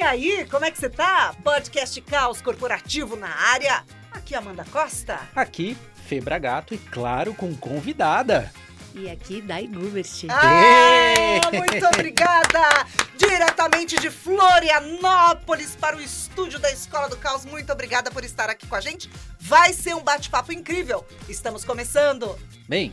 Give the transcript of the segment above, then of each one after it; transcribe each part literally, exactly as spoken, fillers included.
aí, como é que você tá? Podcast Caos Corporativo na área. Aqui Amanda Costa. Aqui, Fê Bragato e, claro, com convidada. E aqui, Dai Gubert. Ah, muito obrigada! Diretamente de Florianópolis para o estúdio da Escola do Caos. Muito obrigada por estar aqui com a gente. Vai ser um bate-papo incrível. Estamos começando. Bem...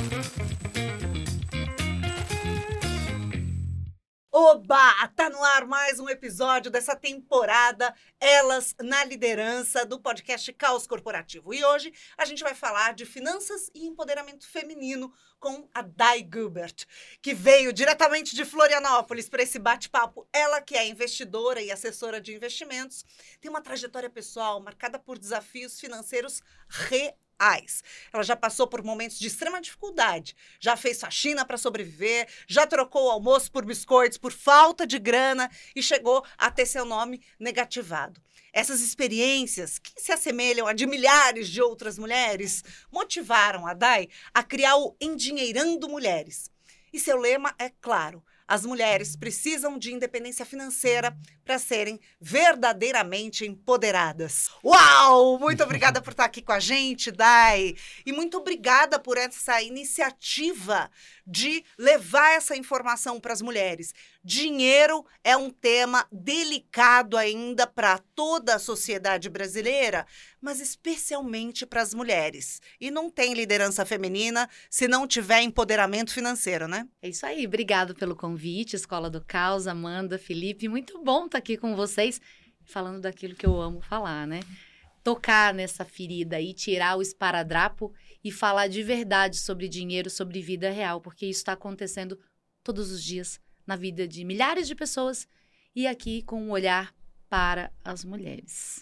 Oba! Tá no ar mais um episódio dessa temporada Elas na Liderança do podcast Caos Corporativo. E hoje a gente vai falar de finanças e empoderamento feminino com a Dai Gubert, que veio diretamente de Florianópolis para esse bate-papo. Ela que é investidora e assessora de investimentos, tem uma trajetória pessoal marcada por desafios financeiros reais. Ela já passou por momentos de extrema dificuldade, já fez faxina para sobreviver, já trocou o almoço por biscoitos por falta de grana e chegou a ter seu nome negativado. Essas experiências, que se assemelham a de milhares de outras mulheres, motivaram a Dai a criar o Endinheirando Mulheres. E seu lema é claro: as mulheres precisam de independência financeira para serem verdadeiramente empoderadas. Uau! Muito obrigada por estar aqui com a gente, Dai. E muito obrigada por essa iniciativa de levar essa informação para as mulheres. Dinheiro é um tema delicado ainda para toda a sociedade brasileira, mas especialmente para as mulheres. E não tem liderança feminina se não tiver empoderamento financeiro, né? É isso aí. Obrigado pelo convite, Escola do Caos, Amanda, Felipe. Muito bom estar aqui com vocês, falando daquilo que eu amo falar, né? Tocar nessa ferida e tirar o esparadrapo e falar de verdade sobre dinheiro, sobre vida real, porque isso está acontecendo todos os dias na vida de milhares de pessoas e aqui com um olhar para as mulheres.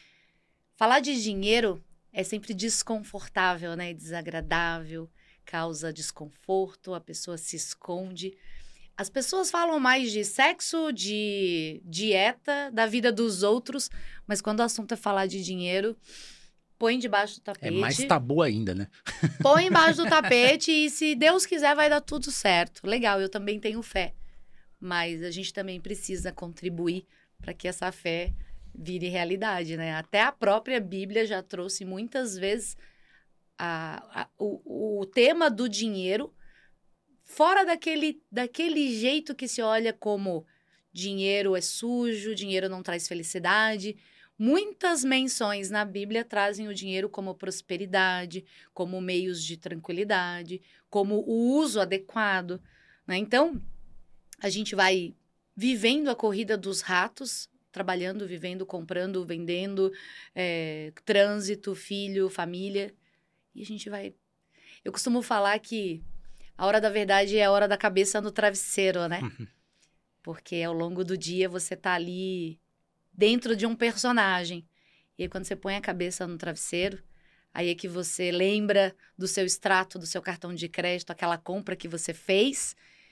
Falar de dinheiro é sempre desconfortável, né? Desagradável, causa desconforto, a pessoa se esconde. As pessoas falam mais de sexo, de dieta, da vida dos outros, mas quando o assunto é falar de dinheiro, põe debaixo do tapete. É mais tabu ainda, né? Põe embaixo do tapete e, se Deus quiser, vai dar tudo certo. Legal, eu também tenho fé. Mas a gente também precisa contribuir para que essa fé vire realidade, né? Até a própria Bíblia já trouxe muitas vezes a, a, o, o tema do dinheiro fora daquele, daquele jeito que se olha como dinheiro é sujo, dinheiro não traz felicidade. Muitas menções na Bíblia trazem o dinheiro como prosperidade, como meios de tranquilidade, como o uso adequado, né? Então, a gente vai vivendo a corrida dos ratos, trabalhando, vivendo, comprando, vendendo, é, trânsito, filho, família. E a gente vai... Eu costumo falar que a hora da verdade é a hora da cabeça no travesseiro, né? Uhum. Porque ao longo do dia você tá ali dentro de um personagem. E aí quando você põe a cabeça no travesseiro, aí é que você lembra do seu extrato, do seu cartão de crédito, aquela compra que você fez,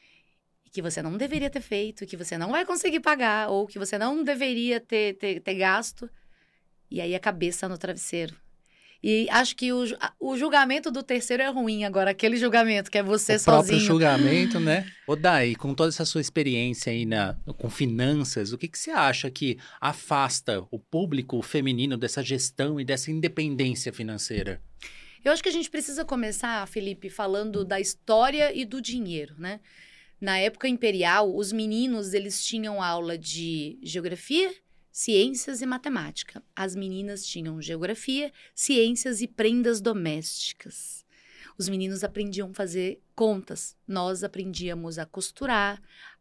que você não deveria ter feito, que você não vai conseguir pagar, ou que você não deveria ter, ter, ter gasto. E aí a cabeça no travesseiro. E acho que o, o julgamento do terceiro é ruim agora, aquele julgamento que é você o sozinho. O próprio julgamento, né? Ô, Dai, com toda essa sua experiência aí na, com finanças, o que, que você acha que afasta o público feminino dessa gestão e dessa independência financeira? Eu acho que a gente precisa começar, Felipe, falando da história e do dinheiro, né? Na época imperial, os meninos, eles tinham aula de geografia, ciências e matemática. As meninas tinham geografia, ciências e prendas domésticas. Os meninos aprendiam a fazer contas. Nós aprendíamos a costurar,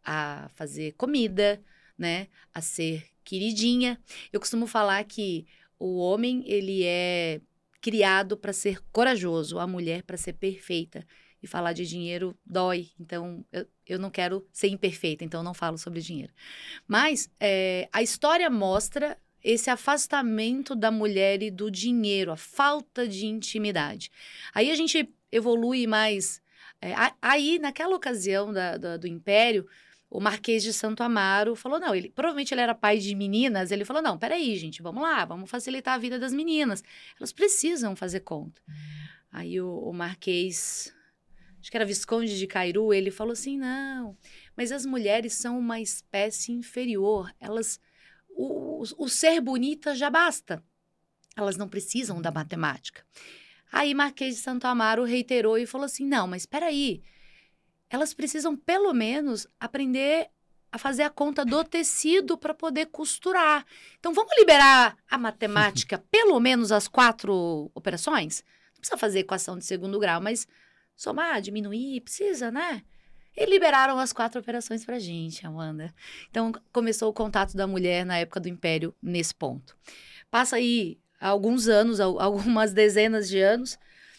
a fazer comida, né? A ser queridinha. Eu costumo falar que o homem, ele é criado para ser corajoso, a mulher para ser perfeita. E falar de dinheiro dói, então eu, eu não quero ser imperfeita, então eu não falo sobre dinheiro. Mas é, a história mostra esse afastamento da mulher e do dinheiro, a falta de intimidade. Aí a gente evolui mais. É, aí, naquela ocasião da, da, do Império, o Marquês de Santo Amaro falou, não, ele, provavelmente ele era pai de meninas, ele falou, não, peraí, gente, vamos lá, vamos facilitar a vida das meninas. Elas precisam fazer conta. Aí o, o Marquês... acho que era Visconde de Cairu, ele falou assim, não, Mas as mulheres são uma espécie inferior. Elas, o, o, o ser bonita já basta. Elas não precisam da matemática. Aí Marquês de Santo Amaro reiterou e falou assim, não, mas espera aí. Elas precisam pelo menos aprender a fazer a conta do tecido para poder costurar. Então, vamos liberar a matemática, pelo menos as quatro operações? Não precisa fazer equação de segundo grau, mas somar, diminuir, precisa, né? E liberaram as quatro operações pra gente, Amanda. Então, começou o contato da mulher na época do Império nesse ponto. Passa aí alguns anos, algumas dezenas de anos.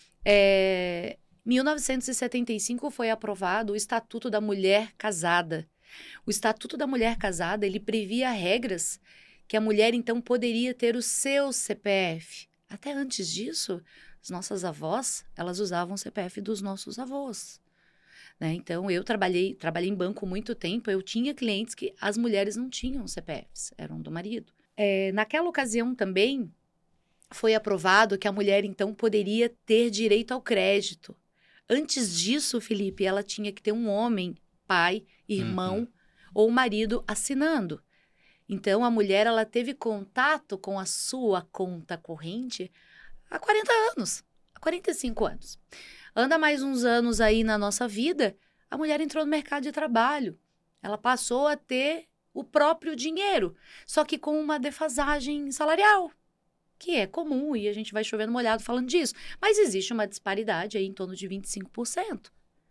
É, mil novecentos e setenta e cinco foi aprovado o Estatuto da Mulher Casada. O Estatuto da Mulher Casada, ele previa regras que a mulher, então, poderia ter o seu C P F. Até antes disso, as nossas avós, elas usavam o C P F dos nossos avós. Né? Então, eu trabalhei, trabalhei em banco muito tempo, eu tinha clientes que as mulheres não tinham C P Fs, eram do marido. É, naquela ocasião também, foi aprovado que a mulher, então, poderia ter direito ao crédito. Antes disso, Felipe, ela tinha que ter um homem, pai, irmão uhum. ou marido assinando. Então, a mulher, ela teve contato com a sua conta corrente há quarenta anos, há quarenta e cinco anos. Anda mais uns anos aí na nossa vida, a mulher entrou no mercado de trabalho. Ela passou a ter o próprio dinheiro, só que com uma defasagem salarial, que é comum, e a gente vai chovendo molhado falando disso. Mas existe uma disparidade aí em torno de vinte e cinco por cento.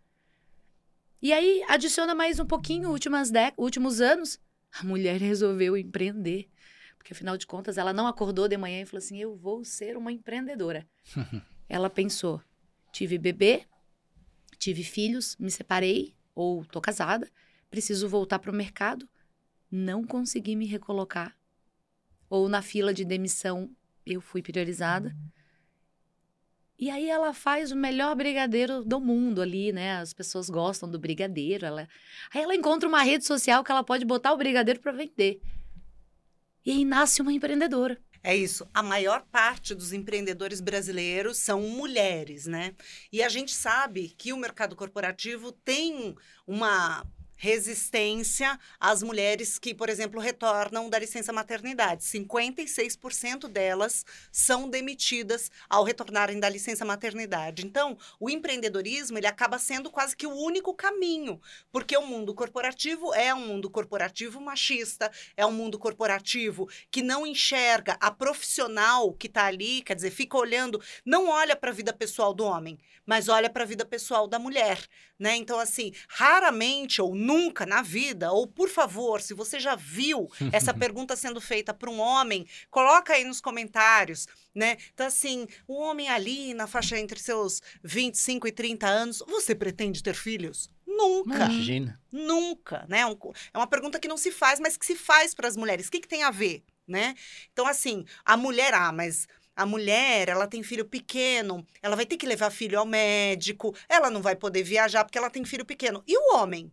E aí, adiciona mais um pouquinho, últimas dec- últimos anos, a mulher resolveu empreender. Porque, afinal de contas, ela não acordou de manhã e falou assim, eu vou ser uma empreendedora. Ela pensou, tive bebê, tive filhos, me separei, ou tô casada, preciso voltar para o mercado, não consegui me recolocar. Ou na fila de demissão, eu fui priorizada. E aí ela faz o melhor brigadeiro do mundo ali, né? As pessoas gostam do brigadeiro. Ela... Aí ela encontra uma rede social que ela pode botar o brigadeiro para vender. E aí nasce uma empreendedora. É isso. A maior parte dos empreendedores brasileiros são mulheres, né? E a gente sabe que o mercado corporativo tem uma resistência às mulheres que, por exemplo, retornam da licença maternidade. cinquenta e seis por cento delas são demitidas ao retornarem da licença maternidade. Então, o empreendedorismo, ele acaba sendo quase que o único caminho, porque o mundo corporativo é um mundo corporativo machista, é um mundo corporativo que não enxerga a profissional que está ali, quer dizer, fica olhando, não olha para a vida pessoal do homem, mas olha para a vida pessoal da mulher, né? Então, assim, raramente ou nunca na vida, ou por favor, se você já viu essa pergunta sendo feita para um homem, coloca aí nos comentários, né? Então, assim, o homem ali na faixa entre seus vinte e cinco e trinta anos, você pretende ter filhos? Nunca. Imagina. Nunca, né? É uma pergunta que não se faz, mas que se faz para as mulheres. O que, que tem a ver, né? Então, assim, a mulher, ah, mas... A mulher, ela tem filho pequeno, ela vai ter que levar filho ao médico, ela não vai poder viajar porque ela tem filho pequeno. E o homem?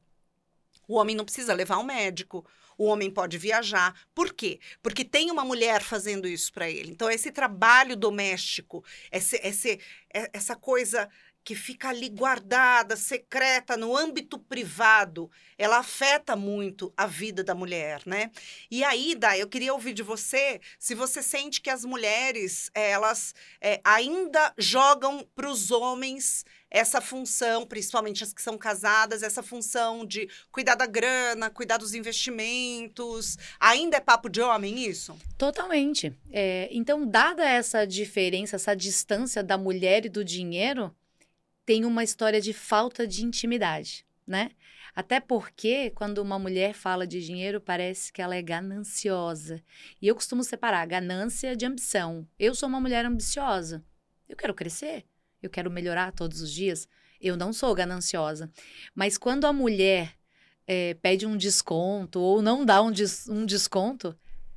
O homem não precisa levar ao médico, o homem pode viajar. Por quê? Porque tem uma mulher fazendo isso para ele. Então, esse trabalho doméstico, esse, esse, essa coisa que fica ali guardada, secreta, no âmbito privado, ela afeta muito a vida da mulher, né? E aí, Dai, eu queria ouvir de você, se você sente que as mulheres, elas é, ainda jogam para os homens essa função, principalmente as que são casadas, essa função de cuidar da grana, cuidar dos investimentos. Ainda é papo de homem isso? Totalmente. É, então, dada essa diferença, essa distância da mulher e do dinheiro, tem uma história de falta de intimidade, né? Até porque, quando uma mulher fala de dinheiro, parece que ela é gananciosa. E eu costumo separar ganância de ambição. Eu sou uma mulher ambiciosa. Eu quero crescer. Eu quero melhorar todos os dias. Eu não sou gananciosa. Mas quando a mulher é, pede um desconto ou não dá um, des- um desconto,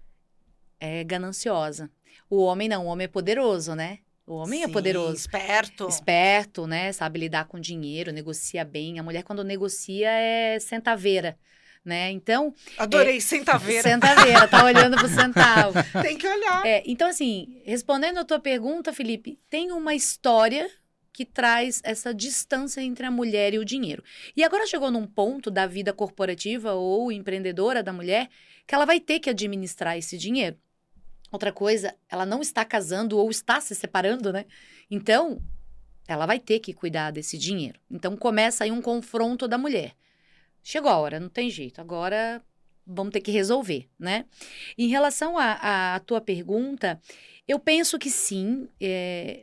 é gananciosa. O homem não. O homem é poderoso, né? O homem Sim, é poderoso. Esperto. Esperto, né? Sabe lidar com dinheiro, negocia bem. A mulher, quando negocia, é centaveira, né? Então... Adorei, é, centaveira. Centaveira, tá olhando pro centavo. Tem que olhar. É, então, assim, respondendo a tua pergunta, Felipe, tem uma história que traz essa distância entre a mulher e o dinheiro. E agora chegou num ponto da vida corporativa ou empreendedora da mulher que ela vai ter que administrar esse dinheiro. Outra coisa, ela não está casando ou está se separando, né? Então, ela vai ter que cuidar desse dinheiro. Então, começa aí um confronto da mulher. Chegou a hora, não tem jeito. Agora, vamos ter que resolver, né? Em relação à tua pergunta, eu penso que sim. É...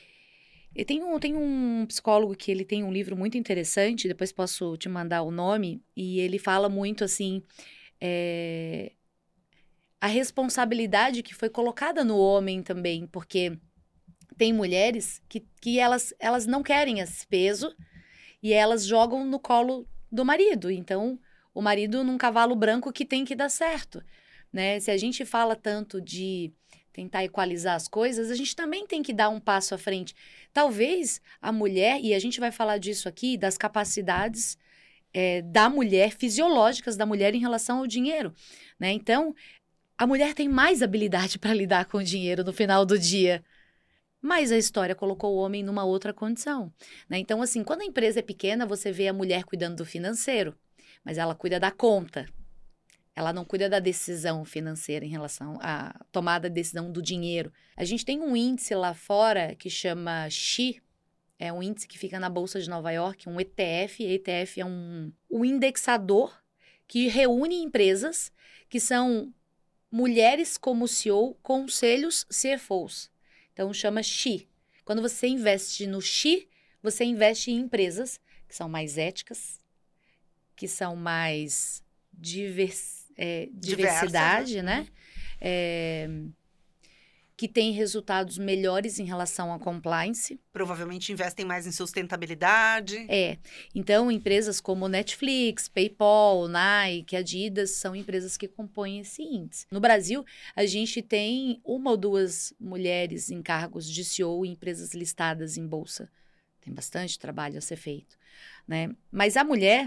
Eu tenho, tenho um psicólogo que ele tem um livro muito interessante, depois posso te mandar o nome, e ele fala muito assim... É... a responsabilidade que foi colocada no homem também, porque tem mulheres que, que elas, elas não querem esse peso e elas jogam no colo do marido. Então, o marido num cavalo branco que tem que dar certo, né? Se a gente fala tanto de tentar equalizar as coisas, a gente também tem que dar um passo à frente. Talvez a mulher, e a gente vai falar disso aqui, das capacidades é, da mulher, fisiológicas da mulher em relação ao dinheiro, né? Então, a mulher tem mais habilidade para lidar com o dinheiro no final do dia. Mas a história colocou o homem numa outra condição, né? Então, assim, quando a empresa é pequena, você vê a mulher cuidando do financeiro, mas ela cuida da conta. Ela não cuida da decisão financeira em relação à tomada de decisão do dinheiro. A gente tem um índice lá fora que chama X I, é um índice que fica na Bolsa de Nova York, um E T F. E T F é um, um indexador que reúne empresas que são mulheres como C E O, conselhos C F Os. Então, chama X I. Quando você investe no X I, você investe em empresas que são mais éticas, que são mais divers, é, diversidade, Diversa, né? né? É, que têm resultados melhores em relação à compliance. Provavelmente investem mais em sustentabilidade. É. Então, empresas como Netflix, PayPal, Nike, Adidas, são empresas que compõem esse índice. No Brasil, a gente tem uma ou duas mulheres em cargos de C E O em empresas listadas em bolsa. Tem bastante trabalho a ser feito, né? Mas a mulher,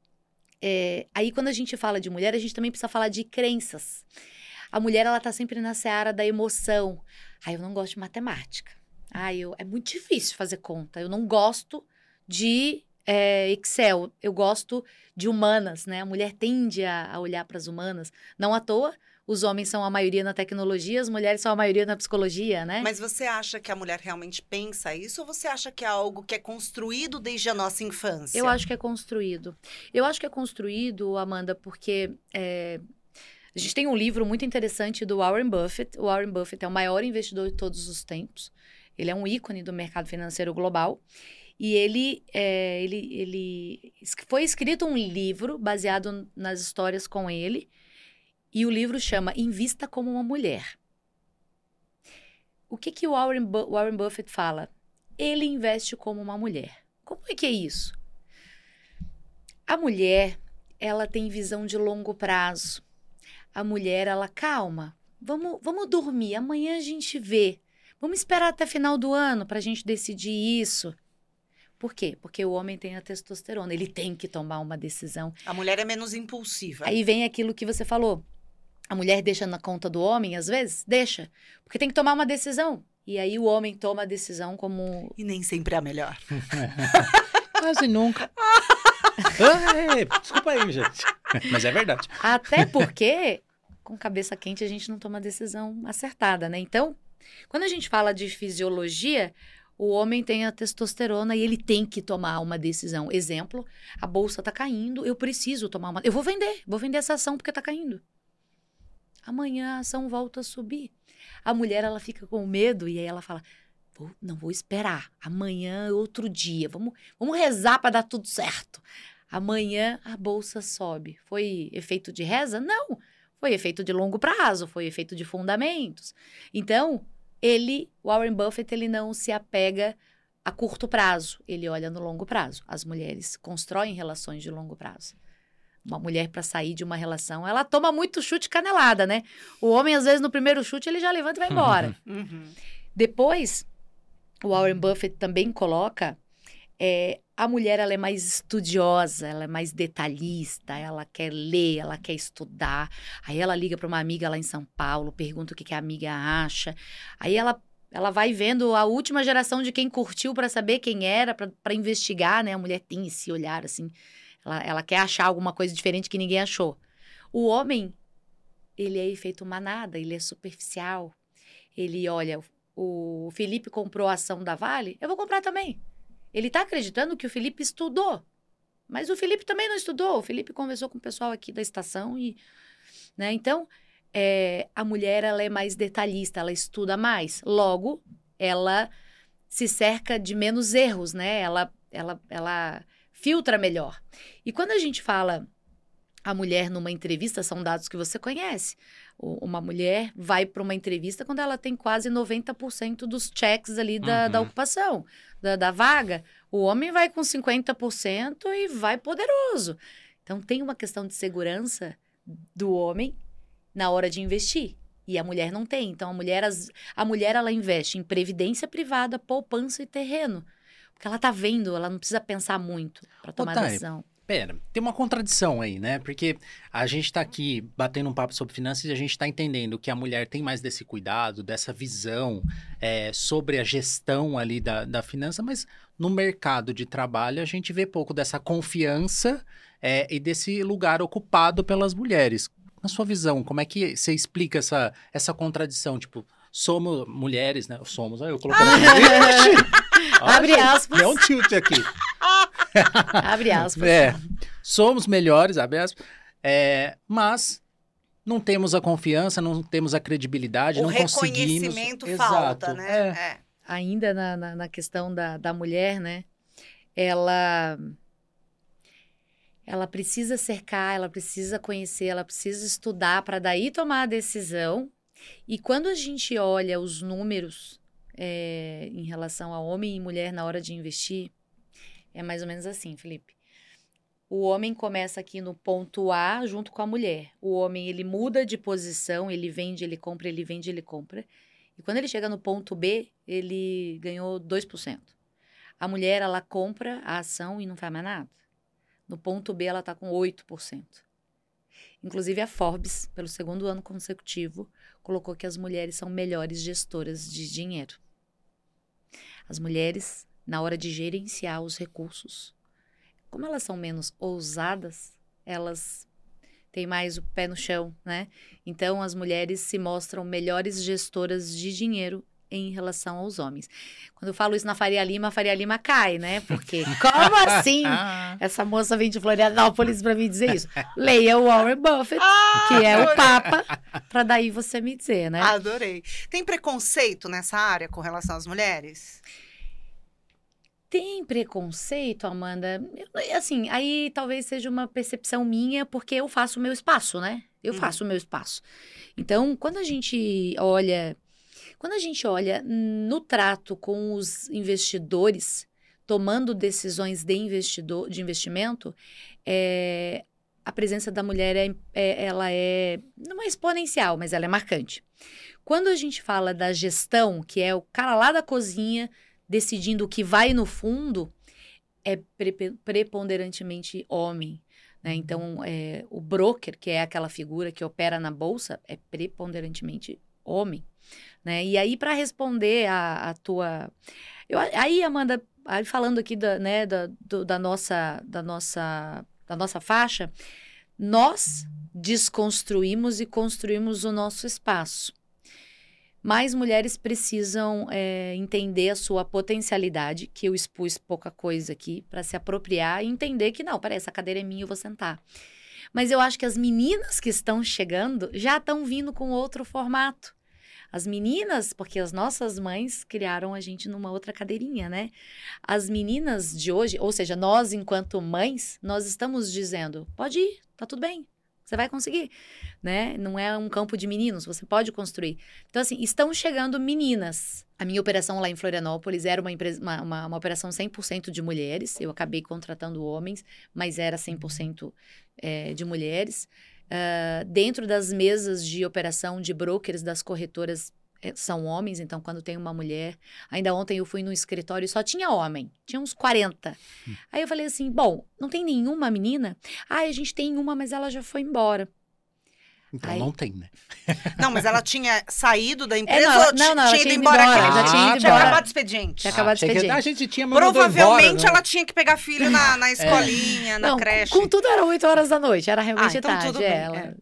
é, aí quando a gente fala de mulher, a gente também precisa falar de crenças. A mulher, ela tá sempre na seara da emoção. Ah, eu não gosto de matemática. Ah, eu, é muito difícil fazer conta. Eu não gosto de é, Excel. Eu gosto de humanas, né? A mulher tende a, a olhar para as humanas. Não à toa, os homens são a maioria na tecnologia, as mulheres são a maioria na psicologia, né? Mas você acha que a mulher realmente pensa isso? Ou você acha que é algo que é construído desde a nossa infância? Eu acho que é construído. Eu acho que é construído, Amanda, porque... É, a gente tem um livro muito interessante do Warren Buffett. O Warren Buffett é o maior investidor de todos os tempos. Ele é um ícone do mercado financeiro global. E ele, é, ele, ele foi escrito um livro baseado nas histórias com ele. E o livro chama Invista como uma Mulher. O que, que o Warren, Bu- Warren Buffett fala? Ele investe como uma mulher. Como é que é isso? A mulher, ela tem visão de longo prazo. A mulher, ela, calma, vamos, vamos dormir, amanhã a gente vê. Vamos esperar até final do ano para a gente decidir isso. Por quê? Porque o homem tem a testosterona, ele tem que tomar uma decisão. A mulher é menos impulsiva. Aí vem aquilo que você falou. A mulher deixa na conta do homem, às vezes? Deixa, porque tem que tomar uma decisão. E aí o homem toma a decisão como... E nem sempre é a melhor. Quase nunca. Ai, desculpa aí, gente. Mas é verdade. Até porque, com cabeça quente, a gente não toma decisão acertada, né? Então, quando a gente fala de fisiologia, o homem tem a testosterona e ele tem que tomar uma decisão. Exemplo, a bolsa tá caindo, eu preciso tomar uma... Eu vou vender, vou vender essa ação porque tá caindo. Amanhã a ação volta a subir. A mulher, ela fica com medo e aí ela fala... Vou, não vou esperar, amanhã é outro dia, vamos, vamos rezar para dar tudo certo. Amanhã a bolsa sobe. Foi efeito de reza? Não, foi efeito de longo prazo, foi efeito de fundamentos. Então, ele, Warren Buffett, ele não se apega a curto prazo, ele olha no longo prazo. As mulheres constroem relações de longo prazo. Uma mulher, para sair de uma relação, ela toma muito chute canelada, né? O homem, às vezes, no primeiro chute, ele já levanta e vai embora. Uhum. Depois... O Warren Buffett também coloca, é, a mulher, ela é mais estudiosa, ela é mais detalhista, ela quer ler, ela quer estudar. Aí ela liga para uma amiga lá em São Paulo, pergunta o que, que a amiga acha. Aí ela, Ela vai vendo a última geração de quem curtiu para saber quem era, para investigar, né? A mulher tem esse olhar, assim. Ela, ela quer achar alguma coisa diferente que ninguém achou. O homem, ele é efeito manada, ele é superficial. Ele olha, o Felipe comprou a ação da Vale, eu vou comprar também. Ele tá acreditando que o Felipe estudou. Mas o Felipe também não estudou. O Felipe conversou com o pessoal aqui da estação e... né? Então... É, a mulher, ela é mais detalhista, ela estuda mais. Logo, ela se cerca de menos erros, né? Ela, ela, ela filtra melhor. E quando a gente fala a mulher numa entrevista, são dados que você conhece. Uma mulher vai para uma entrevista quando ela tem quase noventa por cento dos checks ali da, uhum. da ocupação, da, da vaga. O homem vai com cinquenta por cento e vai poderoso. Então, tem uma questão de segurança do homem na hora de investir. E a mulher não tem. Então, a mulher, as, a mulher ela investe em previdência privada, poupança e terreno. Porque ela tá vendo, ela não precisa pensar muito para tomar Ô, decisão. Pera, tem uma contradição aí, né? Porque a gente tá aqui batendo um papo sobre finanças e a gente tá entendendo que a mulher tem mais desse cuidado, dessa visão é, sobre a gestão ali da, da finança, mas no mercado de trabalho a gente vê pouco dessa confiança é, e desse lugar ocupado pelas mulheres. Na sua visão, como é que você explica essa, essa contradição? Tipo, somos mulheres, né? Somos, aí eu colocando aqui. Abre aspas. Deu um tilt aqui. Abre aspas. É, somos melhores, abre aspas, é, mas não temos a confiança, não temos a credibilidade, o não conseguimos... O reconhecimento falta, Exato, né? É. É. Ainda na, na, na questão da, da mulher, né? Ela... Ela precisa cercar, ela precisa conhecer, ela precisa estudar para daí tomar a decisão. E quando a gente olha os números é, em relação a homem e mulher na hora de investir, é mais ou menos assim, Felipe. O homem começa aqui no ponto A junto com a mulher. O homem, ele muda de posição, ele vende, ele compra, ele vende, ele compra. E quando ele chega no ponto B, ele ganhou dois por cento. A mulher, ela compra a ação e não faz mais nada. No ponto B, ela está com oito por cento. Inclusive, a Forbes, pelo segundo ano consecutivo, colocou que as mulheres são melhores gestoras de dinheiro. As mulheres, na hora de gerenciar os recursos, como elas são menos ousadas, elas têm mais o pé no chão, né? Então, as mulheres se mostram melhores gestoras de dinheiro em relação aos homens. Quando eu falo isso na Faria Lima, a Faria Lima cai, né? Porque, como assim? Essa moça vem de Florianópolis para me dizer isso. Leia o Warren Buffett, ah, que é adorei. O Papa, para daí você me dizer, né? Adorei. Tem preconceito nessa área com relação às mulheres? Tem preconceito, Amanda? Eu, assim, aí talvez seja uma percepção minha, porque eu faço o meu espaço, né? Eu hum. faço o meu espaço. Então, quando a gente olha... Quando a gente olha no trato com os investidores, tomando decisões de, investidor, de investimento, é, a presença da mulher é, é, ela é, não é exponencial, mas ela é marcante. Quando a gente fala da gestão, que é o cara lá da cozinha decidindo o que vai no fundo, é pre- preponderantemente homem. Né? Então, é, o broker, que é aquela figura que opera na bolsa, é preponderantemente homem. Né? E aí, para responder a, a tua... Eu, aí, Amanda, aí falando aqui da, né, da, do, da, nossa, da, nossa, da nossa faixa, nós desconstruímos e construímos o nosso espaço. Mais mulheres precisam é, entender a sua potencialidade, que eu expus pouca coisa aqui, para se apropriar e entender que, não, peraí, essa cadeira é minha, eu vou sentar. Mas eu acho que as meninas que estão chegando já estão vindo com outro formato. As meninas, porque as nossas mães criaram a gente numa outra cadeirinha, né? As meninas de hoje, ou seja, nós enquanto mães, nós estamos dizendo, pode ir, tá tudo bem, você vai conseguir, né? Não é um campo de meninos, você pode construir. Então, assim, estão chegando meninas. A minha operação lá em Florianópolis era uma, empresa, uma, uma, uma operação cem por cento de mulheres, eu acabei contratando homens, mas era cem por cento é, de mulheres. Uh, dentro das mesas de operação de brokers das corretoras é, são homens, então quando tem uma mulher... Ainda ontem eu fui no escritório e só tinha homem, tinha uns quarenta. Hum. Aí eu falei assim, bom, não tem nenhuma menina? Ah, a gente tem uma, mas ela já foi embora. Então Aí- não tem, né? Não, mas ela tinha saído da empresa É, não, ela- ou não, ti- não, ela tinha tinha ido ido embora? embora, aquele já dia? tinha ido Tinha embora. acabado o expediente. Tinha acabado Achei de que expediente. a gente tinha mandado Provavelmente embora, né? ela tinha que pegar filho na, na escolinha, na Não, creche. com tudo era oito horas da noite, era realmente Ah, então tarde. tudo bem, ela. é.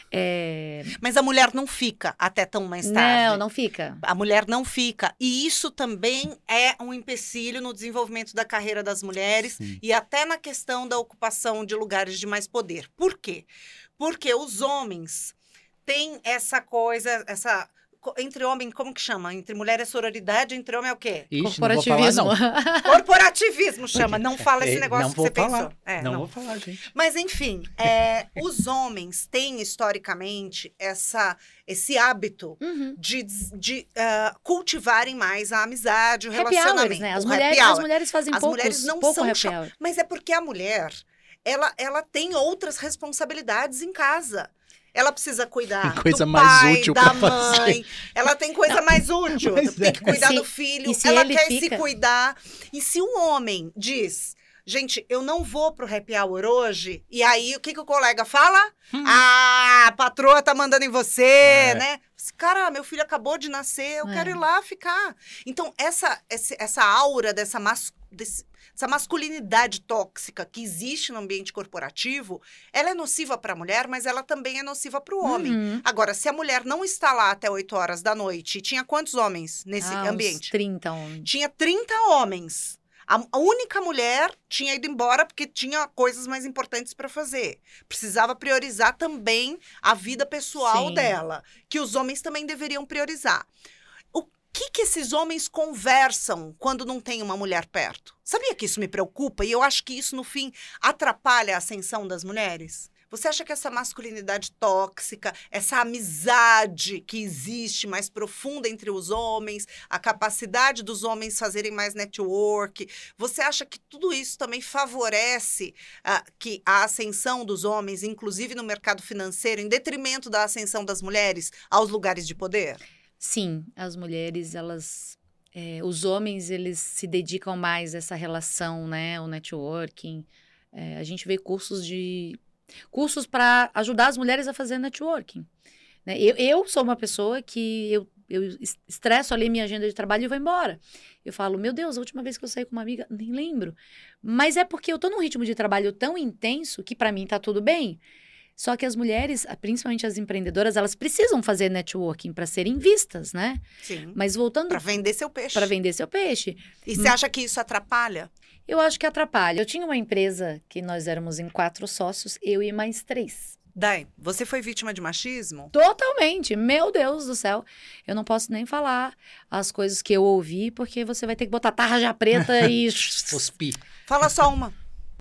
É, Mas a mulher não fica até tão mais tarde. Não, não fica. A mulher não fica. E isso também é um empecilho no desenvolvimento da carreira das mulheres Sim. e até na questão da ocupação de lugares de mais poder. Por quê? Porque os homens têm essa coisa, essa... Entre homem, como que chama? Entre mulher é sororidade, entre homem é o quê? Ixi, não vou falar, Corporativismo. não. Corporativismo chama. Não fala esse É, negócio não que vou você falar. pensou. É, não, não. vou falar, gente. Mas, enfim, é, os homens têm, historicamente, essa, esse hábito Uhum. de, de ah, cultivarem mais a amizade, o Happy relacionamento. hours, né? As o mulheres, happy hour. as mulheres fazem As poucos, mulheres não pouco são happy cha- hour. Mas é porque a mulher, ela, ela tem outras responsabilidades em casa. Ela precisa cuidar Tem coisa do mais pai, útil da pra fazer. mãe. Ela tem coisa mais útil. Mas Tem é. que cuidar E se- do filho. e se Ela ele quer se fica- cuidar. E se um homem diz... Gente, eu não vou pro happy hour hoje. E aí, o que, que o colega fala? Hum. Ah, a patroa tá mandando em você, É. né? Cara, meu filho acabou de nascer, eu É. quero ir lá ficar. Então, essa, esse- essa aura dessa, mas, desse- essa masculinidade tóxica que existe no ambiente corporativo, ela é nociva para a mulher, mas ela também é nociva para o homem. Uhum. Agora, se a mulher não está lá até oito horas da noite, tinha quantos homens nesse Ah, uns ambiente? trinta homens. Tinha trinta homens. A, a única mulher tinha ido embora porque tinha coisas mais importantes para fazer. Precisava priorizar também a vida pessoal Sim. dela, que os homens também deveriam priorizar. O que, que esses homens conversam quando não tem uma mulher perto? Sabia que isso me preocupa? E eu acho que isso, no fim, atrapalha a ascensão das mulheres? Você acha que essa masculinidade tóxica, essa amizade que existe mais profunda entre os homens, a capacidade dos homens fazerem mais network, você acha que tudo isso também favorece ah, que a ascensão dos homens, inclusive no mercado financeiro, em detrimento da ascensão das mulheres aos lugares de poder? Sim, as mulheres, elas... é, os homens, eles se dedicam mais a essa relação, né? O networking. É, a gente vê cursos de... Cursos para ajudar as mulheres a fazer networking. Né? Eu, eu sou uma pessoa que eu, eu es- estresso ali minha agenda de trabalho e vou embora. Eu falo, meu Deus, a última vez que eu saí com uma amiga, nem lembro. Mas é porque eu tô num ritmo de trabalho tão intenso que para mim tá tudo bem. Só que as mulheres, principalmente as empreendedoras, elas precisam fazer networking para serem vistas, né? Sim. Mas voltando Para vender seu peixe. para vender seu peixe, E você acha que isso atrapalha? eu acho que atrapalha. Eu tinha uma empresa que nós éramos em quatro sócios, eu e mais três. Dai, você foi vítima de machismo? Totalmente. Meu Deus do céu. Eu não posso nem falar as coisas que eu ouvi, porque você vai ter que botar tarja preta e... Cuspi. Fala só uma.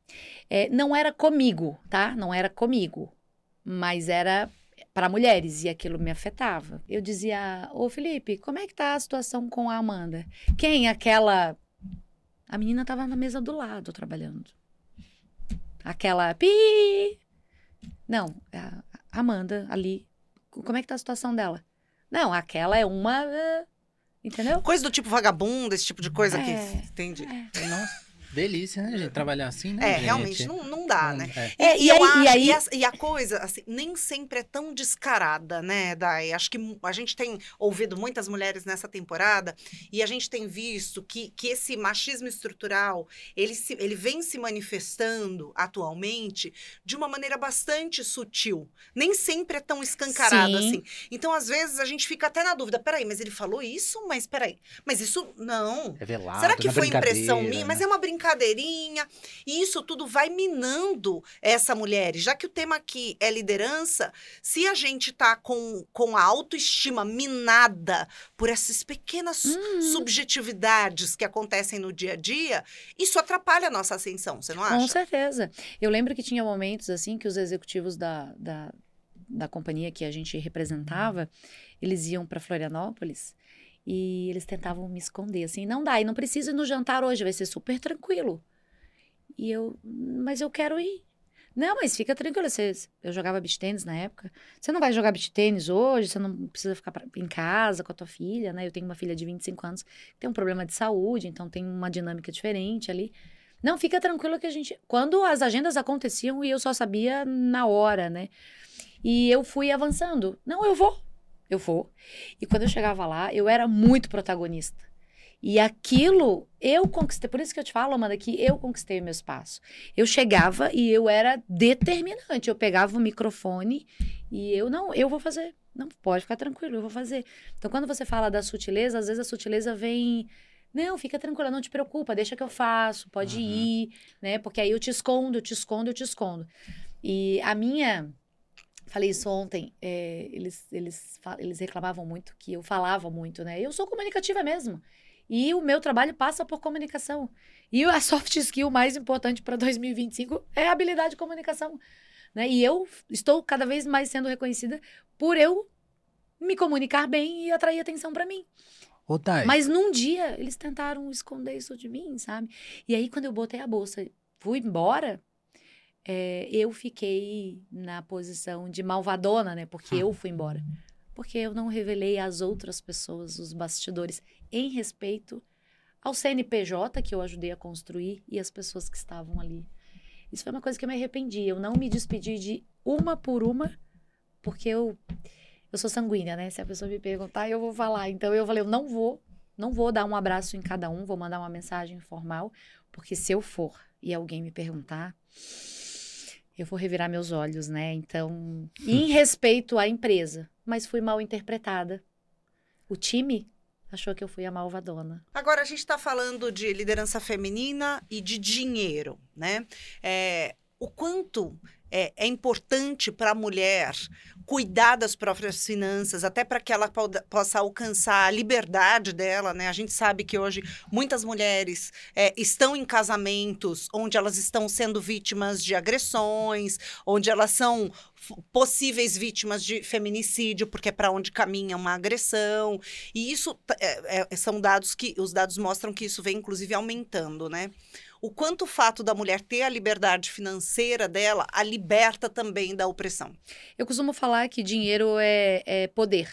É, não era comigo, tá? Não era comigo. Mas era para mulheres e aquilo me afetava. Eu dizia, ô Felipe, como é que tá a situação com a Amanda? Quem? Aquela... A menina tava na mesa do lado trabalhando. Aquela pi... Não, a Amanda ali. Como é que tá a situação dela? Não, aquela é uma... eh, Entendeu? Coisa do tipo vagabundo, esse tipo de coisa É. que... Entendi. Nossa, delícia, né, gente? Trabalhar assim, né, É, gente? realmente, não, não dá, Não- né? é. É, e, e eu aí- acho, e aí- e, a, e a coisa, assim, nem sempre é tão descarada, né, Dai? Acho que mu- a gente tem ouvido muitas mulheres nessa temporada e a gente tem visto que, que esse machismo estrutural, ele, se, ele vem se manifestando atualmente de uma maneira bastante sutil. Nem sempre é tão escancarado Sim. assim. Então, às vezes, a gente fica até na dúvida, peraí, mas ele falou isso? Mas peraí, mas isso, não... É velado, Será que na foi impressão brincadeira, minha? Mas né? é uma brincadeirinha. E isso tudo vai minando essa mulher. E já que o tema aqui é liderança, se a gente tá com, com a autoestima minada por essas pequenas Hum. subjetividades que acontecem no dia a dia, isso atrapalha a nossa ascensão, você não Com acha? certeza. Eu lembro que tinha momentos assim que os executivos da, da, da companhia que a gente representava, eles iam para Florianópolis e eles tentavam me esconder, assim, não dá, e não precisa ir no jantar hoje, vai ser super tranquilo. E eu, mas eu quero ir. Não, mas fica tranquilo, você, eu jogava beach tênis na época, você não vai jogar beach tênis hoje, você não precisa ficar pra- em casa com a tua filha, né? Eu tenho uma filha de vinte e cinco anos que tem um problema de saúde, então tem uma dinâmica diferente ali. Não, fica tranquilo que a gente... Quando as agendas aconteciam e eu só sabia na hora, né? E eu fui avançando. Não, eu vou, eu vou. E quando eu chegava lá, eu era muito protagonista. E aquilo, eu conquistei. Por isso que eu te falo, Amanda, que eu conquistei o meu espaço. Eu chegava e eu era determinante. Eu pegava o microfone e eu, não, eu vou fazer. Não, pode ficar tranquilo, eu vou fazer. Então, quando você fala da sutileza, às vezes a sutileza vem... Não, fica tranquila, não te preocupa, deixa que eu faço, pode uhum. ir, né? Porque aí eu te escondo, eu te escondo, eu te escondo. E a minha... Falei isso ontem, é, eles, eles, eles reclamavam muito que eu falava muito, né? Eu sou comunicativa mesmo. E o meu trabalho passa por comunicação. E a soft skill mais importante para dois mil e vinte e cinco é a habilidade de comunicação. Né? E eu estou cada vez mais sendo reconhecida por eu me comunicar bem e atrair atenção para mim. Ô, Thay. Mas num dia, eles tentaram esconder isso de mim, sabe? E aí, quando eu botei a bolsa e fui embora, é, eu fiquei na posição de malvadona, né? Porque eu fui embora. Porque eu não revelei às outras pessoas os bastidores em respeito ao C N P J que eu ajudei a construir e as pessoas que estavam ali. Isso foi uma coisa que eu me arrependi. Eu não me despedi de uma por uma, porque eu, eu sou sanguínea, né? Se a pessoa me perguntar, eu vou falar. Então, eu falei, eu não vou, não vou dar um abraço em cada um, vou mandar uma mensagem formal, porque se eu for e alguém me perguntar, eu vou revirar meus olhos, né? Então, em respeito à empresa, mas fui mal interpretada. O time achou que eu fui a malvadona. Agora, a gente está falando de liderança feminina e de dinheiro, né? É, o quanto é, é importante para a mulher cuidar das próprias finanças, até para que ela pod- possa alcançar a liberdade dela, né? A gente sabe que hoje muitas mulheres é, estão em casamentos onde elas estão sendo vítimas de agressões, onde elas são f- possíveis vítimas de feminicídio, porque é para onde caminha uma agressão. E isso é, é, são dados que, os dados mostram que isso vem, inclusive, aumentando, né? O quanto o fato da mulher ter a liberdade financeira dela a liberta também da opressão. Eu costumo falar que dinheiro é, é poder.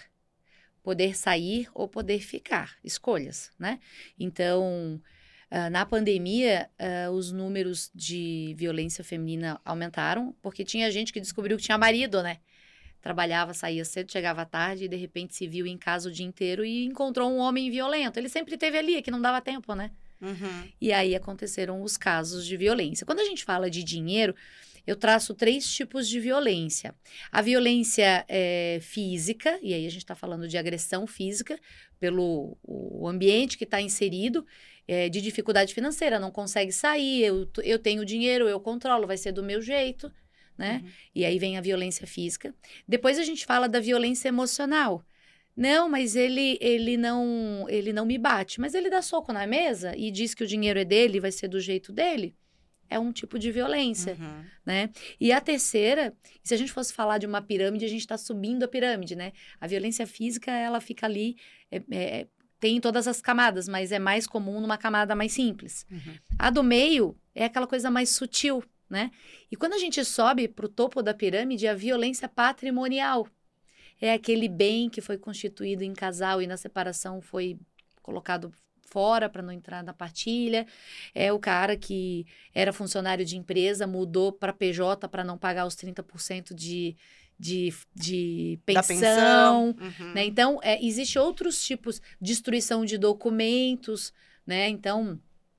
Poder sair ou poder ficar. Escolhas, né? Então, uh, na pandemia, uh, os números de violência feminina aumentaram, porque tinha gente que descobriu que tinha marido, né? Trabalhava, saía cedo, chegava tarde e, de repente, se viu em casa o dia inteiro e encontrou um homem violento. Ele sempre esteve ali, é que não dava tempo, né? Uhum. E aí aconteceram os casos de violência. Quando a gente fala de dinheiro, eu traço três tipos de violência. A violência é, física, e aí a gente está falando de agressão física pelo o ambiente que está inserido, é, de dificuldade financeira, não consegue sair, eu, eu tenho dinheiro, eu controlo, vai ser do meu jeito, né? Uhum. E aí vem a violência física. Depois a gente fala da violência emocional. Não, mas ele, ele, não, ele não me bate. Mas ele dá soco na mesa e diz que o dinheiro é dele, vai ser do jeito dele. É um tipo de violência, uhum. né? E a terceira, se a gente fosse falar de uma pirâmide, a gente está subindo a pirâmide, né? A violência física, ela fica ali, é, é, tem todas as camadas, mas é mais comum numa camada mais simples. Uhum. A do meio é aquela coisa mais sutil, né? E quando a gente sobe para o topo da pirâmide, a violência patrimonial. É aquele bem que foi constituído em casal e na separação foi colocado fora para não entrar na partilha. É o cara que era funcionário de empresa, mudou para P J para não pagar os trinta por cento de, de, de pensão. Da pensão. Uhum. Né? Então, é, existe outros tipos, destruição de documentos, né? Então,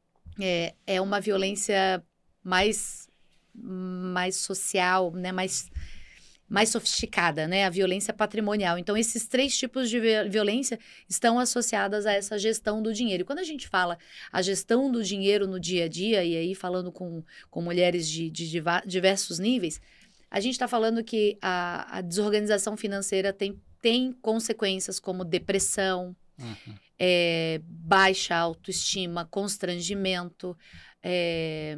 é, é uma violência mais, mais social, né? Mais... mais sofisticada, né? A violência patrimonial. Então, esses três tipos de violência estão associadas a essa gestão do dinheiro. E quando a gente fala a gestão do dinheiro no dia a dia, e aí falando com, com mulheres de, de diversos níveis, a gente está falando que a, a desorganização financeira tem, tem consequências como depressão, uhum. é, baixa autoestima, constrangimento, é,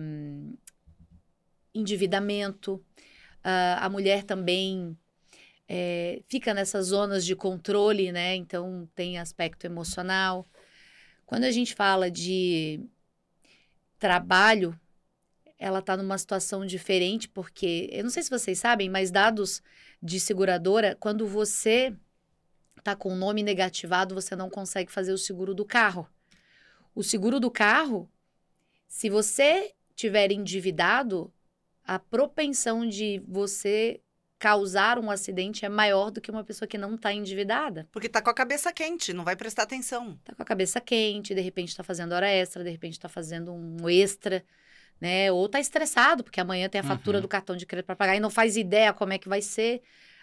endividamento. Uh, a mulher também é, fica nessas zonas de controle, né? Então, tem aspecto emocional. Quando a gente fala de trabalho, ela está numa situação diferente, porque, eu não sei se vocês sabem, mas dados de seguradora, quando você está com o nome negativado, você não consegue fazer o seguro do carro. O seguro do carro, se você tiver endividado, a propensão de você causar um acidente é maior do que uma pessoa que não está endividada. Porque tá com a cabeça quente, não vai prestar atenção. Tá com a cabeça quente, de repente está fazendo hora extra, de repente está fazendo um extra, né? Ou tá estressado, porque amanhã tem a fatura Uhum. do cartão de crédito para pagar e não faz ideia como é que vai ser.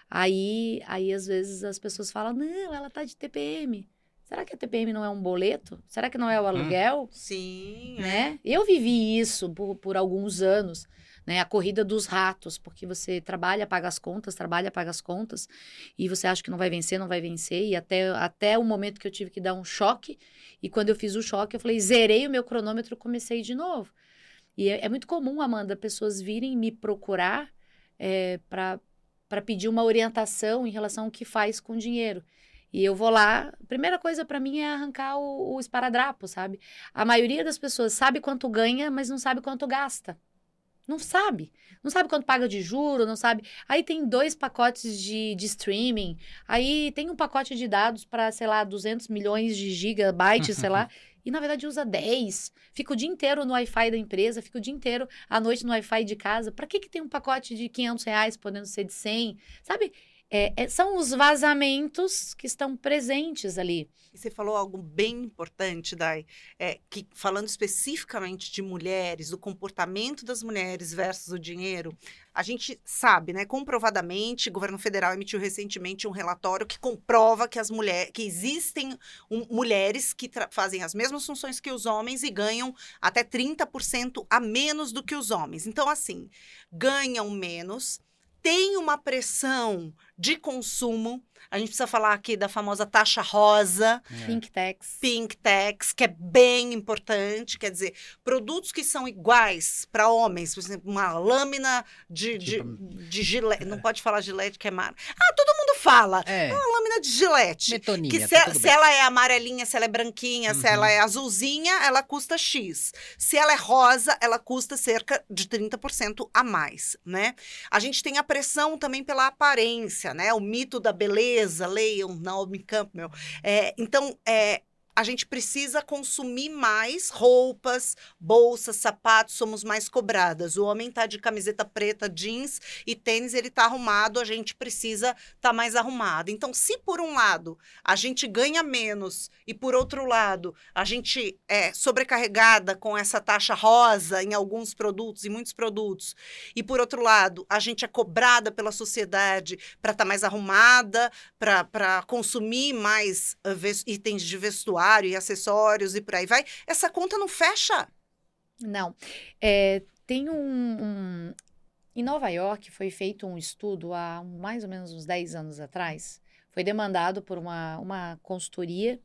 Aí, aí, às vezes, as pessoas falam, não, ela tá de T P M. Será que a T P M não é um boleto? Será que não é o aluguel? Sim, Né? Eu vivi isso por, por alguns anos, né? A corrida dos ratos, porque você trabalha, paga as contas, trabalha, paga as contas, e você acha que não vai vencer, não vai vencer, e até, até o momento que eu tive que dar um choque, e quando eu fiz o choque, eu falei, zerei o meu cronômetro, comecei de novo. E é, é muito comum, Amanda, pessoas virem me procurar é, para para pedir uma orientação em relação ao que faz com o dinheiro. E eu vou lá, a primeira coisa para mim é arrancar o, o esparadrapo, sabe? A maioria das pessoas sabe quanto ganha, mas não sabe quanto gasta. Não sabe. Não sabe quanto paga de juro, não sabe. Aí tem dois pacotes de, de streaming, aí tem um pacote de dados para, sei lá, duzentos milhões de gigabytes, sei lá, e na verdade usa dez. Fica o dia inteiro no Wi-Fi da empresa, fica o dia inteiro à noite no Wi-Fi de casa. Para que que tem um pacote de quinhentos reais podendo ser de cem? Sabe? É, é, são os vazamentos que estão presentes ali. E você falou algo bem importante, Dai, é, que falando especificamente de mulheres, do comportamento das mulheres versus o dinheiro, a gente sabe, né, comprovadamente, o governo federal emitiu recentemente um relatório que comprova que as mulheres, que existem um, mulheres que fazem as mesmas funções que os homens e ganham até trinta por cento a menos do que os homens. Então, assim, ganham menos, tem uma pressão de consumo. A gente precisa falar aqui da famosa taxa rosa. É. Pink Tax. Pink Tax, que é bem importante. Quer dizer, produtos que são iguais para homens. Por exemplo, uma lâmina de, Tipo, de, de gilete. Não pode falar gilete, que é mar... Ah, todo mundo fala. É, Uma lâmina de gilete. metoninha, Que tá se, tudo se bem. ela é amarelinha, se ela é branquinha, se Uhum. ela é azulzinha, ela custa X. Se ela é rosa, ela custa cerca de trinta por cento a mais, né? A gente tem a pressão também pela aparência, né? O mito da beleza, leiam Naomi Campbell. É, então, é, a gente precisa consumir mais roupas, bolsas, sapatos, somos mais cobradas. O homem tá de camiseta preta, jeans e tênis, ele tá arrumado, a gente precisa tá mais arrumado. Então, se por um lado a gente ganha menos e por outro lado a gente é sobrecarregada com essa taxa rosa em alguns produtos, em muitos produtos, e por outro lado a gente é cobrada pela sociedade para estar mais arrumada, para consumir mais uh, ves- itens de vestuário e acessórios e por aí vai, essa conta não fecha. Não. É, tem um, um... Em Nova York foi feito um estudo há mais ou menos uns dez anos atrás. Foi demandado por uma, uma consultoria.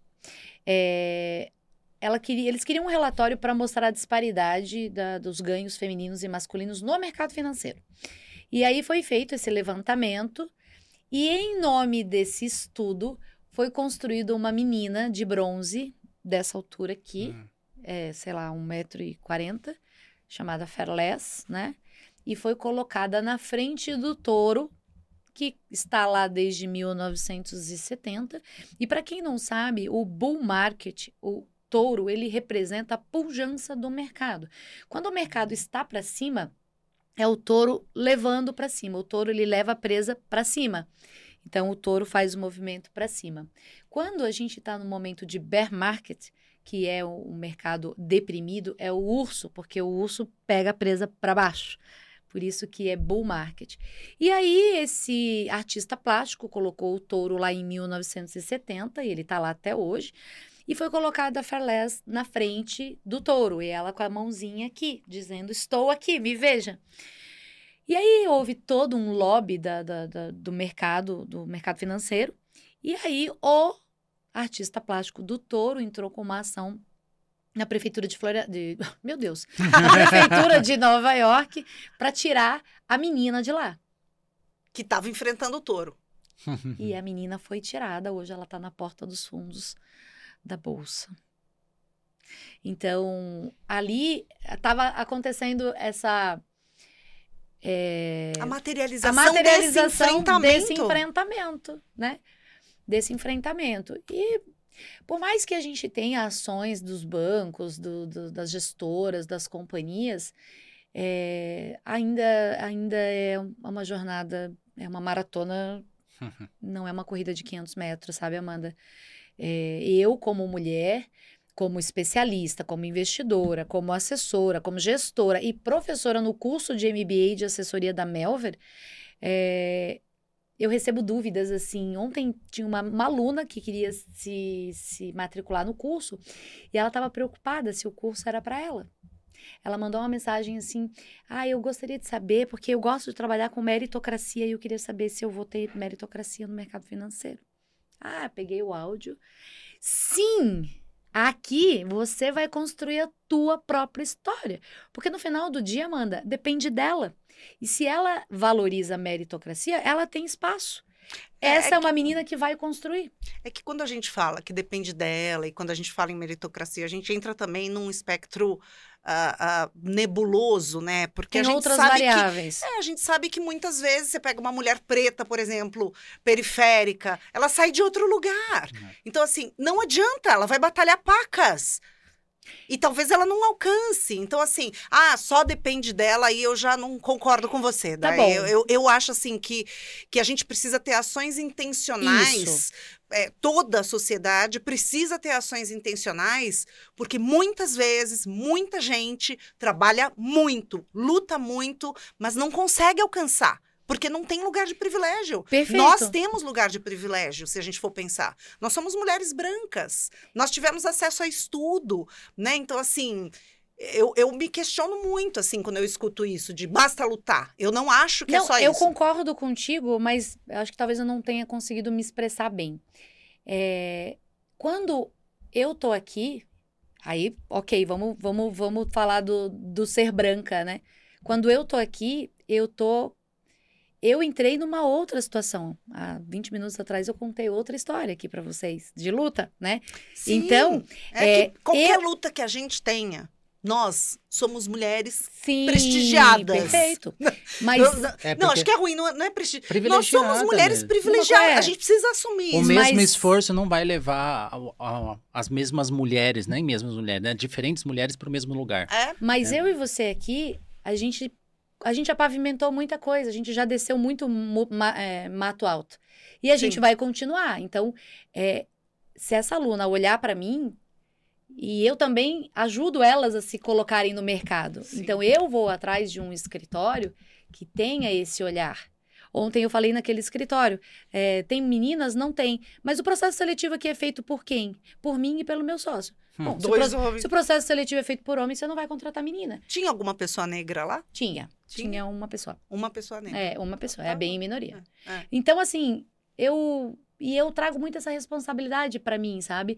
É, ela queria, eles queriam um relatório para mostrar a disparidade da, dos ganhos femininos e masculinos no mercado financeiro. E aí foi feito esse levantamento e em nome desse estudo foi construída uma menina de bronze dessa altura aqui, Hum. é, sei lá, um metro e quarenta, chamada Fairless, né? E foi colocada na frente do touro, que está lá desde mil novecentos e setenta. E para quem não sabe, o bull market, o touro, ele representa a pujança do mercado. Quando o mercado está para cima, é o touro levando para cima. O touro, ele leva a presa para cima. Então, o touro faz o movimento para cima. Quando a gente está no momento de bear market, que é o, o mercado deprimido, é o urso, porque o urso pega a presa para baixo. Por isso que é bull market. E aí, esse artista plástico colocou o touro lá em mil novecentos e setenta, e ele está lá até hoje, e foi colocada a Fairless na frente do touro, e ela com a mãozinha aqui, dizendo, estou aqui, me veja. E aí houve todo um lobby da, da, da, do mercado, do mercado financeiro. E aí o artista plástico do touro entrou com uma ação na prefeitura de Flórida, de, meu Deus, na prefeitura de Nova York para tirar a menina de lá. Que estava enfrentando o touro. E a menina foi tirada, hoje ela está na porta dos fundos da bolsa. Então, ali estava acontecendo essa É, a materialização, a materialização desse enfrentamento. desse enfrentamento, né? Desse enfrentamento. E por mais que a gente tenha ações dos bancos, do, do, das gestoras, das companhias, é, ainda, ainda é uma jornada É uma maratona, não é uma corrida de quinhentos metros, sabe, Amanda? É, eu, como mulher, como especialista, como investidora, como assessora, como gestora e professora no curso de M B A de assessoria da Melver, é, eu recebo dúvidas, assim. Ontem tinha uma, uma aluna que queria se, se matricular no curso e ela estava preocupada se o curso era para ela. Ela mandou uma mensagem assim, ah, eu gostaria de saber, porque eu gosto de trabalhar com meritocracia e eu queria saber se eu vou ter meritocracia no mercado financeiro. Ah, peguei o áudio. Sim, aqui você vai construir a tua própria história. Porque no final do dia, Amanda, depende dela. E se ela valoriza a meritocracia, ela tem espaço. Essa é, é uma que, menina que vai construir. É que quando a gente fala que depende dela e quando a gente fala em meritocracia, a gente entra também num espectro uh, uh, nebuloso, né? Porque tem a gente outras sabe variáveis. Que, é, a gente sabe que muitas vezes você pega uma mulher preta, por exemplo, periférica, ela sai de outro lugar. Uhum. Então, assim, não adianta, ela vai batalhar pacas. E talvez ela não alcance. Então, assim, ah, só depende dela e eu já não concordo com você. Tá daí bom. Eu, eu, eu acho, assim, que, que a gente precisa ter ações intencionais. É, toda a sociedade precisa ter ações intencionais, porque muitas vezes, muita gente trabalha muito, luta muito, mas não consegue alcançar. Porque não tem lugar de privilégio. Perfeito. Nós temos lugar de privilégio, se a gente for pensar. Nós somos mulheres brancas. Nós tivemos acesso a estudo, né? Então, assim, eu, eu me questiono muito, assim, quando eu escuto isso, de basta lutar. Eu não acho que não, é só eu isso. Eu concordo contigo, mas acho que talvez eu não tenha conseguido me expressar bem. É, quando eu tô aqui, aí, ok, vamos, vamos, vamos falar do, do ser branca, né? Quando eu tô aqui, eu tô... Eu entrei numa outra situação. Há vinte minutos atrás eu contei outra história aqui pra vocês, de luta, né? Sim, então, é, é que qualquer eu... luta que a gente tenha, nós somos mulheres Sim, prestigiadas. Perfeito. Mas não, não, é não, acho que é ruim, não é, não é prestigi... Nós somos Privilegiada mulheres mesmo. privilegiadas. Não é. A gente precisa assumir O isso. mesmo mas- esforço não vai levar a- a- as mesmas mulheres, nem mesmas mulheres, né? Diferentes mulheres para o mesmo lugar. É. Mas É. eu e você aqui, a gente, a gente já pavimentou muita coisa, a gente já desceu muito mu- ma- é, mato alto. E a Sim. gente vai continuar. Então, é, se essa aluna olhar para mim, e eu também ajudo elas a se colocarem no mercado. Sim. Então, eu vou atrás de um escritório que tenha esse olhar. Ontem eu falei naquele escritório, é, tem meninas? Não tem. Mas o processo seletivo aqui é feito por quem? Por mim e pelo meu sócio. Hum. Bom, se o, Dois pro- homens. se o processo seletivo é feito por homem, você não vai contratar menina. Tinha alguma pessoa negra lá? Tinha. Tinha? Tinha uma pessoa. Uma pessoa negra. É, uma pessoa. Tá É bem bom. em minoria. É, é. Então, assim, eu... E eu trago muito essa responsabilidade pra mim, sabe?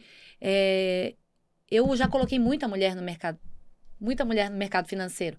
É, eu já coloquei muita mulher no mercado. Muita mulher no mercado financeiro.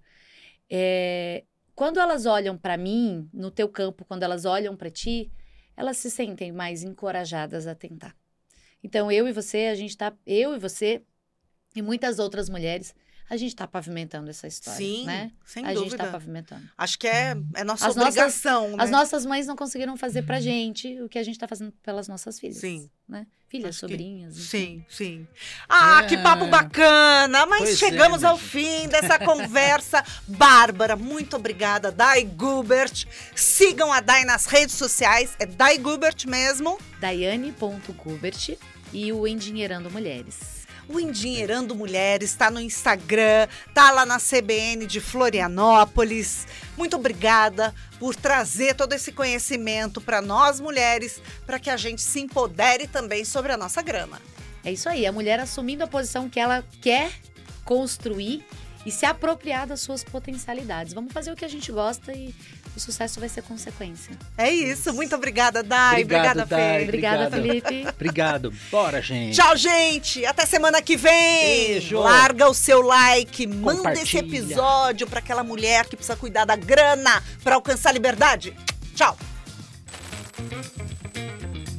É, quando elas olham pra mim, no teu campo, quando elas olham pra ti, elas se sentem mais encorajadas a tentar. Então, eu e você, a gente tá... Eu e você e muitas outras mulheres, a gente tá pavimentando essa história, Sim, né? sem a dúvida. gente tá pavimentando. Acho que é, é nossa As nossas- obrigação, né? As nossas mães não conseguiram fazer pra gente o que a gente tá fazendo pelas nossas filhas. Sim. Né? Filhas, Acho que- sobrinhas. enfim. Sim, sim. Ah, É. que papo bacana! Mas Pois chegamos é, ao gente. fim dessa conversa. Bárbara, muito obrigada. Dai Gubert. Sigam a Dai nas redes sociais. É Dai Gubert mesmo. Daiane ponto Gubert e o Endinheirando Mulheres. O Endinheirando Mulheres está no Instagram, tá lá na C B N de Florianópolis. Muito obrigada por trazer todo esse conhecimento para nós mulheres, para que a gente se empodere também sobre a nossa grana. É isso aí, a mulher assumindo a posição que ela quer construir e se apropriar das suas potencialidades. Vamos fazer o que a gente gosta e o sucesso vai ser consequência. É isso, muito obrigada, Dai. Obrigado, Obrigada, Dai. Fê. Obrigada, Obrigado. Felipe. Obrigado. Bora, gente. Tchau, gente. Até semana que vem. Beijo. Larga o seu like, manda esse Compartilha. episódio para aquela mulher que precisa cuidar da grana para alcançar a liberdade. Tchau.